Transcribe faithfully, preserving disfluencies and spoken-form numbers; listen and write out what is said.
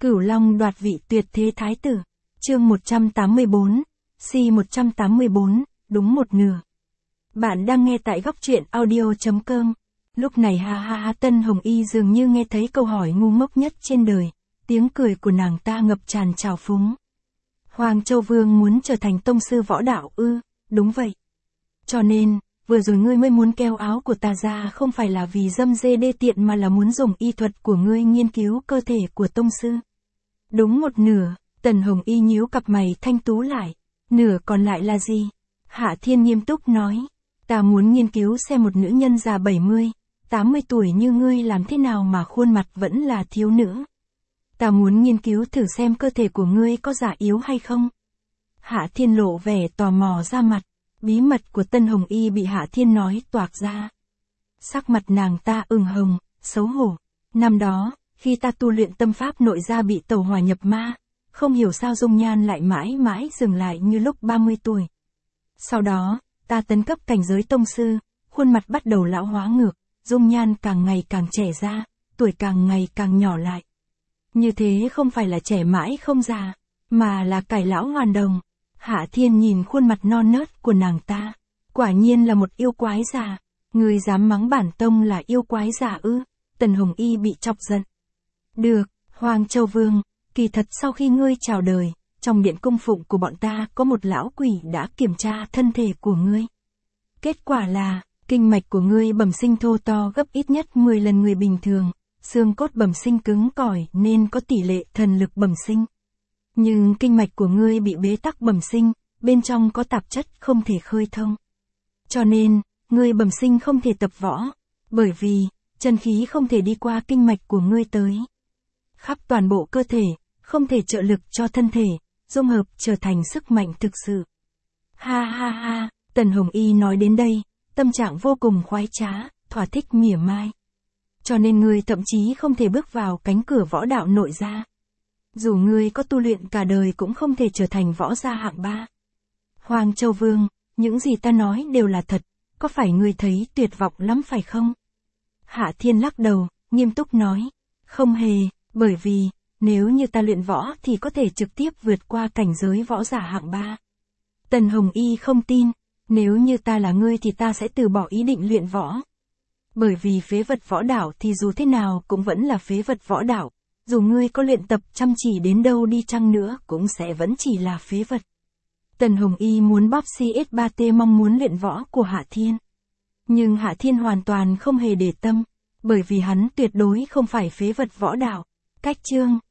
Cửu Long đoạt vị tuyệt thế thái tử. Chương một trăm tám mươi bốn, Si một trăm tám mươi bốn, đúng một nửa. Bạn đang nghe tại góc truyện audio chấm com. Lúc này ha ha ha Tân Hồng Y dường như nghe thấy câu hỏi ngu ngốc nhất trên đời, tiếng cười của nàng ta ngập tràn trào phúng. Hoàng Châu Vương muốn trở thành tông sư võ đạo ư? Đúng vậy. Cho nên, vừa rồi ngươi mới muốn kéo áo của ta ra không phải là vì dâm dê đê tiện mà là muốn dùng y thuật của ngươi nghiên cứu cơ thể của tông sư. Đúng một nửa. Tần Hồng Y nhíu cặp mày thanh tú lại. Nửa còn lại là gì? Hạ Thiên nghiêm túc nói. Ta muốn nghiên cứu xem một nữ nhân già bảy mươi, tám mươi tuổi như ngươi làm thế nào mà khuôn mặt vẫn là thiếu nữ. Ta muốn nghiên cứu thử xem cơ thể của ngươi có già yếu hay không. Hạ Thiên lộ vẻ tò mò ra mặt. Bí mật của Tân Hồng Y bị Hạ Thiên nói toạc ra. Sắc mặt nàng ta ửng hồng, xấu hổ. Năm đó, khi ta tu luyện tâm pháp nội gia bị tẩu hỏa nhập ma, không hiểu sao dung nhan lại mãi mãi dừng lại như lúc ba mươi tuổi. Sau đó, ta tấn cấp cảnh giới tông sư, khuôn mặt bắt đầu lão hóa ngược, dung nhan càng ngày càng trẻ ra, tuổi càng ngày càng nhỏ lại. Như thế không phải là trẻ mãi không già, mà là cải lão hoàn đồng. Hạ Thiên nhìn khuôn mặt non nớt của nàng ta, quả nhiên là một yêu quái già. Người dám mắng bản tông là yêu quái già ư? Tần Hồng Y bị chọc giận. Được, Hoàng Châu Vương, kỳ thật sau khi ngươi chào đời, trong điện cung phụng của bọn ta có một lão quỷ đã kiểm tra thân thể của ngươi. Kết quả là, kinh mạch của ngươi bẩm sinh thô to gấp ít nhất mười lần người bình thường, xương cốt bẩm sinh cứng cỏi nên có tỷ lệ thần lực bẩm sinh. Nhưng kinh mạch của ngươi bị bế tắc bẩm sinh, bên trong có tạp chất không thể khơi thông. Cho nên, ngươi bẩm sinh không thể tập võ, bởi vì, chân khí không thể đi qua kinh mạch của ngươi tới khắp toàn bộ cơ thể, không thể trợ lực cho thân thể, dung hợp trở thành sức mạnh thực sự. Ha ha ha, Tần Hồng Y nói đến đây, tâm trạng vô cùng khoái trá, thỏa thích mỉa mai. Cho nên ngươi thậm chí không thể bước vào cánh cửa võ đạo nội gia. Dù ngươi có tu luyện cả đời cũng không thể trở thành võ gia hạng ba. Hoàng Châu Vương, những gì ta nói đều là thật, có phải ngươi thấy tuyệt vọng lắm phải không? Hạ Thiên lắc đầu, nghiêm túc nói, không hề, bởi vì, nếu như ta luyện võ thì có thể trực tiếp vượt qua cảnh giới võ giả hạng ba. Tần Hồng Y không tin, nếu như ta là ngươi thì ta sẽ từ bỏ ý định luyện võ. Bởi vì phế vật võ đạo thì dù thế nào cũng vẫn là phế vật võ đạo, dù ngươi có luyện tập chăm chỉ đến đâu đi chăng nữa cũng sẽ vẫn chỉ là phế vật. Tần Hồng Y muốn bóp xê ét ba tê mong muốn luyện võ của Hạ Thiên. Nhưng Hạ Thiên hoàn toàn không hề để tâm, bởi vì hắn tuyệt đối không phải phế vật võ đạo. Cách chương